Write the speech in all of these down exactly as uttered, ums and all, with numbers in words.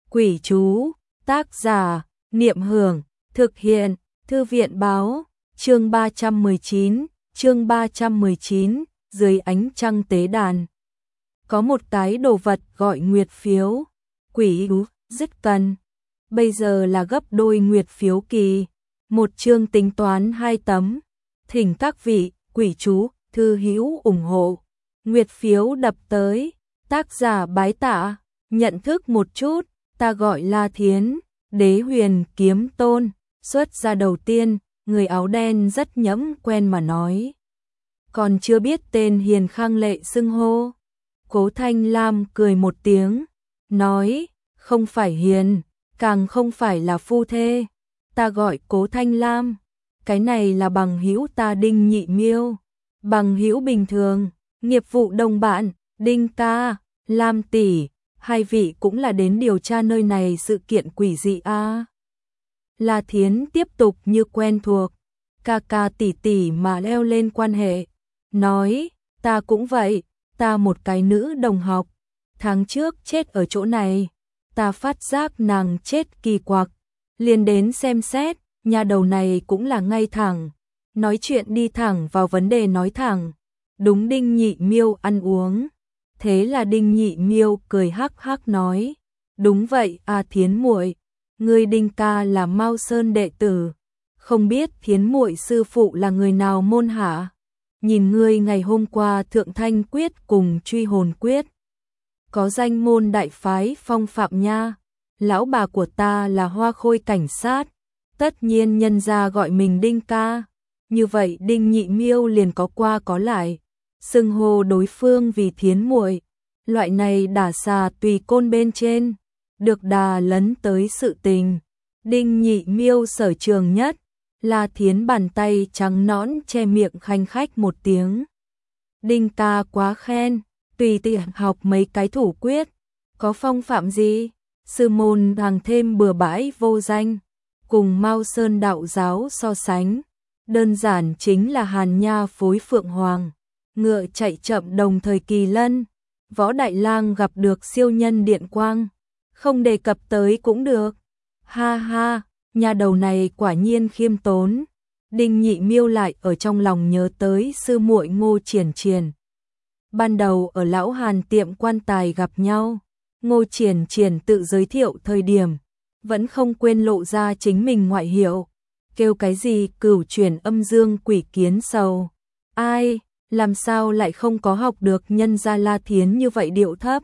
Quỷ chú, tác giả, Niệm Hưởng, thực hiện, Thư viện báo, chương ba trăm mười chín, chương ba trăm mười chín, dưới ánh trăng tế đàn. Có một cái đồ vật gọi nguyệt phiếu, quỷ chú, dứt cần. Bây giờ là gấp đôi nguyệt phiếu kỳ, một chương tính toán hai tấm. Thỉnh các vị, quỷ chú, thư hữu ủng hộ. Nguyệt phiếu đập tới, tác giả bái tạ, nhận thức một chút, ta gọi La Thiến, Đế Huyền Kiếm Tôn, xuất ra đầu tiên, người áo đen rất nhẫm quen mà nói. Còn chưa biết tên hiền khang lệ xưng hô. Cố Thanh Lam cười một tiếng, nói, không phải hiền, càng không phải là phu thê, ta gọi Cố Thanh Lam, cái này là bằng hữu ta Đinh Nhị Miêu, bằng hữu bình thường, nghiệp vụ đồng bạn, Đinh ca, Lam tỷ, hai vị cũng là đến điều tra nơi này sự kiện quỷ dị a. À. La Thiến tiếp tục như quen thuộc, ca ca tỷ tỷ mà leo lên quan hệ, nói, ta cũng vậy, ta một cái nữ đồng học, tháng trước chết ở chỗ này, ta phát giác nàng chết kỳ quặc, liền đến xem xét, nhà đầu này cũng là ngay thẳng, nói chuyện đi thẳng vào vấn đề nói thẳng, đúng Đinh Nhị Miêu ăn uống. Thế là Đinh Nhị Miêu cười hắc hắc nói, đúng vậy a à, Thiến muội, ngươi Đinh ca là Mao Sơn đệ tử, không biết Thiến muội sư phụ là người nào môn hạ? Nhìn ngươi ngày hôm qua Thượng Thanh Quyết cùng Truy Hồn Quyết, có danh môn đại phái phong phạm nha, lão bà của ta là Hoa Khôi cảnh sát, tất nhiên nhân gia gọi mình Đinh ca, như vậy Đinh Nhị Miêu liền có qua có lại. Xưng hô đối phương vì Thiến muội, loại này đả xà tùy côn bên trên, được đà lấn tới sự tình. Đinh Nhị Miêu sở trường nhất, La Thiến bàn tay trắng nõn che miệng khanh khách một tiếng. Đinh ca quá khen, tùy tiện học mấy cái thủ quyết, có phong phạm gì? Sư môn hàng thêm bừa bãi vô danh, cùng Mao Sơn đạo giáo so sánh, đơn giản chính là Hàn Nha phối Phượng Hoàng. Ngựa chạy chậm đồng thời kỳ lân, Võ Đại Lang gặp được siêu nhân điện quang, không đề cập tới cũng được. Ha ha, nhà đầu này quả nhiên khiêm tốn. Đinh Nhị Miêu lại ở trong lòng nhớ tới sư muội Ngô Triển Triển. Ban đầu ở lão Hàn tiệm quan tài gặp nhau, Ngô Triển Triển tự giới thiệu thời điểm, vẫn không quên lộ ra chính mình ngoại hiệu, kêu cái gì cửu chuyển âm dương quỷ kiến sầu. Ai? Làm sao lại không có học được nhân gia La Thiến như vậy điệu thấp?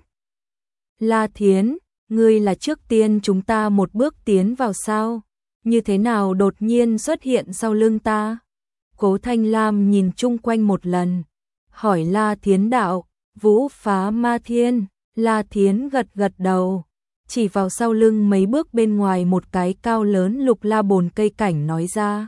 La Thiến, ngươi là trước tiên chúng ta một bước tiến vào sao? Như thế nào đột nhiên xuất hiện sau lưng ta? Cố Thanh Lam nhìn chung quanh một lần, hỏi La Thiến đạo, Vũ Phá Ma Thiên. La Thiến gật gật đầu, chỉ vào sau lưng mấy bước bên ngoài một cái cao lớn lục la bồn cây cảnh nói ra.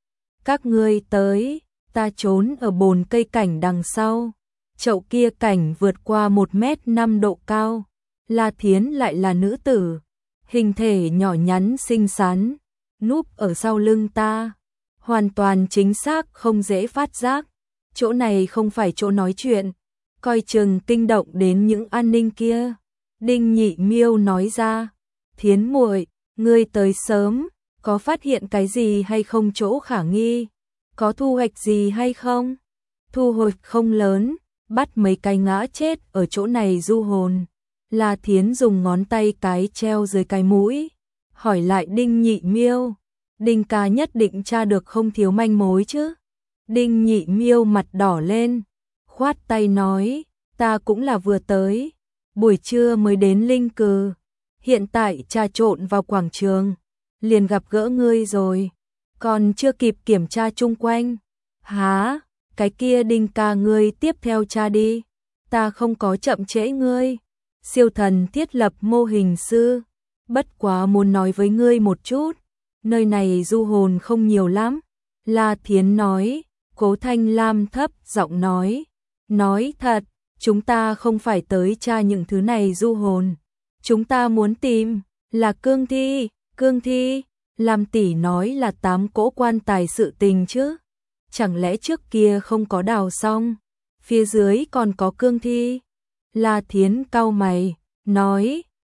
Các ngươi tới. Ta trốn ở bồn cây cảnh đằng sau, chậu kia cảnh vượt qua một mét năm độ cao, La Thiến lại là nữ tử, hình thể nhỏ nhắn xinh xắn, núp ở sau lưng ta, hoàn toàn chính xác không dễ phát giác, chỗ này không phải chỗ nói chuyện, coi chừng kinh động đến những an ninh kia. Đinh Nhị Miêu nói ra, Thiến muội, ngươi tới sớm, có phát hiện cái gì hay không chỗ khả nghi? Có thu hoạch gì hay không? Thu hoạch không lớn, bắt mấy cái ngã chết ở chỗ này du hồn. La Thiến dùng ngón tay cái treo dưới cái mũi, hỏi lại Đinh Nhị Miêu, Đinh ca nhất định tra được không thiếu manh mối chứ? Đinh Nhị Miêu mặt đỏ lên, khoát tay nói, ta cũng là vừa tới, buổi trưa mới đến Linh Cừ, hiện tại trà trộn vào quảng trường, liền gặp gỡ ngươi rồi. Còn chưa kịp kiểm tra chung quanh. Hả? Cái kia Đinh ca ngươi tiếp theo tra đi. Ta không có chậm trễ ngươi. Siêu thần thiết lập mô hình sư. Bất quá muốn nói với ngươi một chút. Nơi này du hồn không nhiều lắm. La Thiến nói. Cố Thanh Lam thấp giọng nói. Nói thật, chúng ta không phải tới tra những thứ này du hồn. Chúng ta muốn tìm là cương thi. Cương thi. Lam tỷ nói là tám cỗ quan tài sự tình chứ, chẳng lẽ trước kia không có đào xong, phía dưới còn có cương thi? La Thiến cau mày, nói,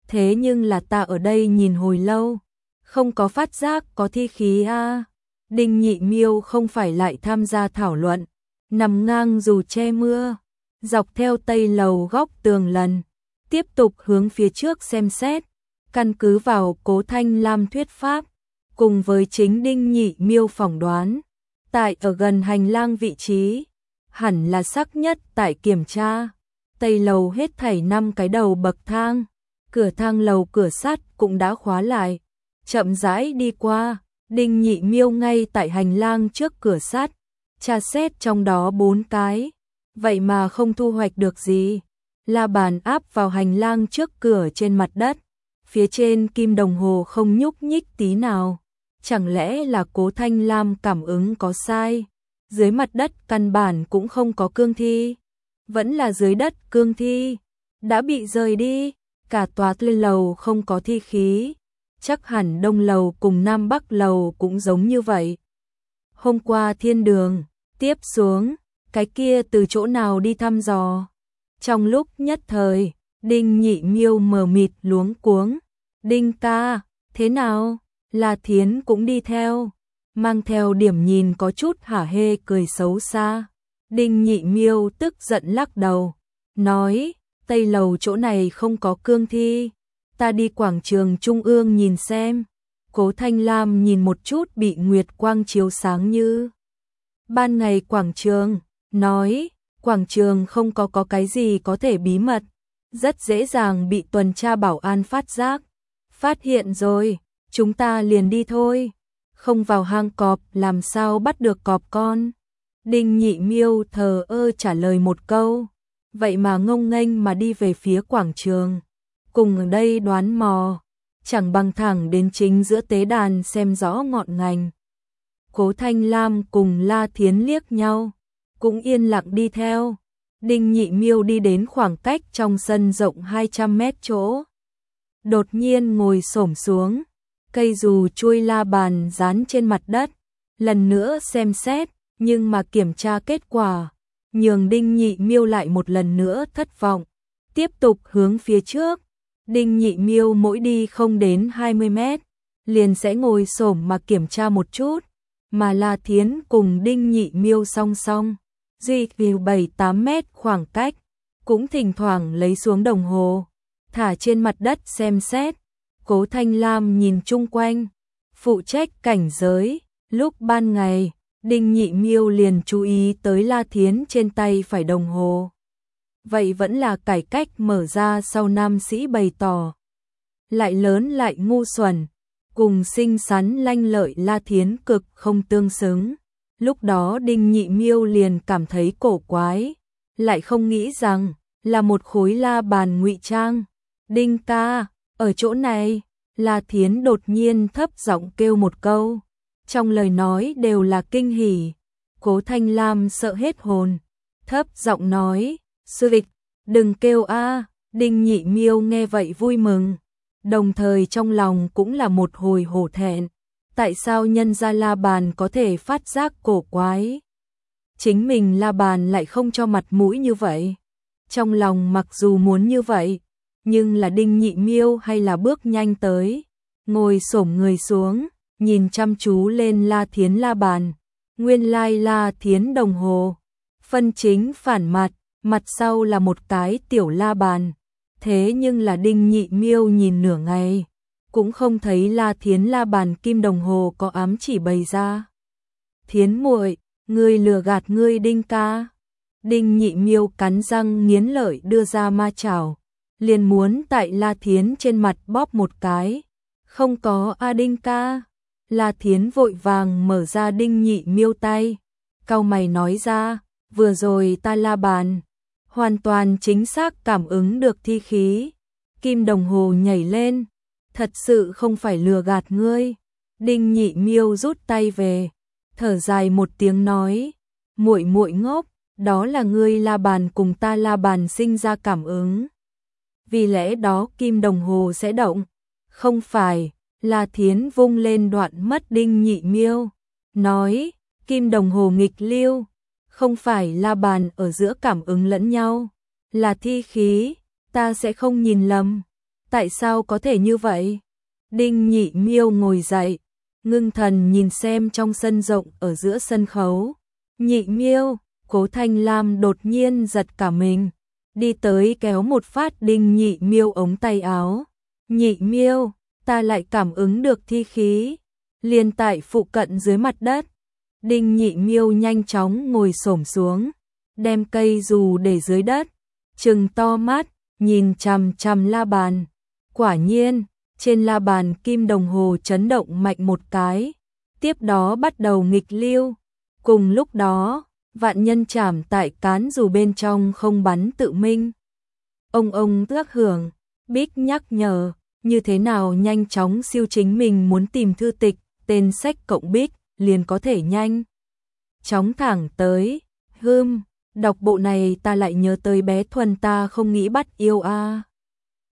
thế nhưng là ta ở đây nhìn hồi lâu, không có phát giác có thi khí a. Đinh Nhị Miêu không phải lại tham gia thảo luận, nằm ngang dù che mưa, dọc theo tây lầu góc tường lần, tiếp tục hướng phía trước xem xét, căn cứ vào Cố Thanh Lam thuyết pháp, cùng với chính Đinh Nhị Miêu phỏng đoán, tại ở gần hành lang vị trí, hẳn là xác nhất tại kiểm tra. Tây lầu hết thảy năm cái đầu bậc thang, cửa thang lầu cửa sắt cũng đã khóa lại, chậm rãi đi qua, Đinh Nhị Miêu ngay tại hành lang trước cửa sắt, tra xét trong đó bốn cái, vậy mà không thu hoạch được gì. La bàn áp vào hành lang trước cửa trên mặt đất, phía trên kim đồng hồ không nhúc nhích tí nào, chẳng lẽ là Cố Thanh Lam cảm ứng có sai, dưới mặt đất căn bản cũng không có cương thi, vẫn là dưới đất cương thi, đã bị rời đi, cả tòa lên lầu không có thi khí, chắc hẳn đông lầu cùng nam bắc lầu cũng giống như vậy. Hôm qua thiên đường, tiếp xuống, cái kia từ chỗ nào đi thăm dò. Trong lúc nhất thời, Đinh Nhị Miêu mờ mịt luống cuống, Đinh ca, thế nào? La Thiến cũng đi theo, mang theo điểm nhìn có chút hả hê cười xấu xa. Đinh Nhị Miêu tức giận lắc đầu, nói, tây lầu chỗ này không có cương thi, ta đi quảng trường trung ương nhìn xem. Cố Thanh Lam nhìn một chút bị nguyệt quang chiếu sáng như ban ngày quảng trường, nói, quảng trường không có có cái gì có thể bí mật, rất dễ dàng bị tuần tra bảo an phát giác. Phát hiện rồi, chúng ta liền đi thôi, không vào hang cọp làm sao bắt được cọp con. Đinh Nhị Miêu thờ ơ trả lời một câu, vậy mà ngông nghênh mà đi về phía quảng trường. Cùng ở đây đoán mò, chẳng bằng thẳng đến chính giữa tế đàn xem rõ ngọn ngành. Cố Thanh Lam cùng La Thiến liếc nhau, cũng yên lặng đi theo. Đinh Nhị Miêu đi đến khoảng cách trong sân rộng hai trăm mét chỗ. Đột nhiên ngồi xổm xuống, cây dù chuôi la bàn dán trên mặt đất, lần nữa xem xét, nhưng mà kiểm tra kết quả, nhường Đinh Nhị Miêu lại một lần nữa thất vọng. Tiếp tục hướng phía trước, Đinh Nhị Miêu mỗi đi không đến hai mươi mét, liền sẽ ngồi xổm mà kiểm tra một chút, mà La Thiến cùng Đinh Nhị Miêu song song, duy trì bảy tám mét khoảng cách, cũng thỉnh thoảng lấy xuống đồng hồ, thả trên mặt đất xem xét. Cố Thanh Lam nhìn chung quanh, phụ trách cảnh giới, lúc ban ngày, Đinh Nhị Miêu liền chú ý tới La Thiến trên tay phải đồng hồ. Vậy vẫn là cải cách mở ra sau nam sĩ bày tỏ. Lại lớn lại ngu xuẩn, cùng xinh xắn lanh lợi La Thiến cực không tương xứng. Lúc đó Đinh Nhị Miêu liền cảm thấy cổ quái, lại không nghĩ rằng là một khối la bàn ngụy trang. Đinh ca, ở chỗ này, La Thiến đột nhiên thấp giọng kêu một câu, trong lời nói đều là kinh hỉ. Cố Thanh Lam sợ hết hồn, thấp giọng nói, sư vịch, đừng kêu a. Đinh Nhị Miêu nghe vậy vui mừng, đồng thời trong lòng cũng là một hồi hổ thẹn. Tại sao nhân gia la bàn có thể phát giác cổ quái? Chính mình la bàn lại không cho mặt mũi như vậy. Trong lòng mặc dù muốn như vậy, nhưng là Đinh Nhị Miêu hay là bước nhanh tới, ngồi xổm người xuống, nhìn chăm chú lên La Thiến la bàn. Nguyên lai La Thiến đồng hồ, phân chính phản mặt, mặt sau là một cái tiểu la bàn. Thế nhưng là Đinh Nhị Miêu nhìn nửa ngày, cũng không thấy La Thiến la bàn kim đồng hồ có ám chỉ bày ra. Thiến muội, ngươi lừa gạt ngươi Đinh ca. Đinh Nhị Miêu cắn răng nghiến lợi đưa ra ma chảo, liền muốn tại La Thiến trên mặt bóp một cái. Không có a Đinh ca. La Thiến vội vàng mở ra Đinh Nhị Miêu tay, cau mày nói ra, vừa rồi ta la bàn, hoàn toàn chính xác cảm ứng được thi khí, kim đồng hồ nhảy lên, thật sự không phải lừa gạt ngươi. Đinh Nhị Miêu rút tay về, thở dài một tiếng nói, muội muội ngốc, đó là ngươi la bàn cùng ta la bàn sinh ra cảm ứng, vì lẽ đó kim đồng hồ sẽ động. Không phải. La Thiến vung lên đoạn mất Đinh Nhị Miêu, nói, kim đồng hồ nghịch lưu, không phải la bàn ở giữa cảm ứng lẫn nhau, là thi khí, ta sẽ không nhìn lầm. Tại sao có thể như vậy? Đinh Nhị Miêu ngồi dậy, ngưng thần nhìn xem trong sân rộng ở giữa sân khấu. Nhị Miêu, Cố Thanh Lam đột nhiên giật cả mình, đi tới kéo một phát Đinh Nhị Miêu ống tay áo. Nhị Miêu, ta lại cảm ứng được thi khí, liền tại phụ cận dưới mặt đất. Đinh Nhị Miêu nhanh chóng ngồi xổm xuống, đem cây dù để dưới đất, trừng to mắt, nhìn chằm chằm la bàn. Quả nhiên, trên la bàn kim đồng hồ chấn động mạnh một cái, tiếp đó bắt đầu nghịch lưu. Cùng lúc đó, vạn nhân chảm tại cán dù bên trong không bắn tự minh. Ông ông tước hưởng, Bích nhắc nhở, như thế nào nhanh chóng siêu chính mình muốn tìm thư tịch, tên sách cộng Bích, liền có thể nhanh chóng thẳng tới. Hưm, đọc bộ này ta lại nhớ tới bé Thuần ta không nghĩ bắt yêu a. À.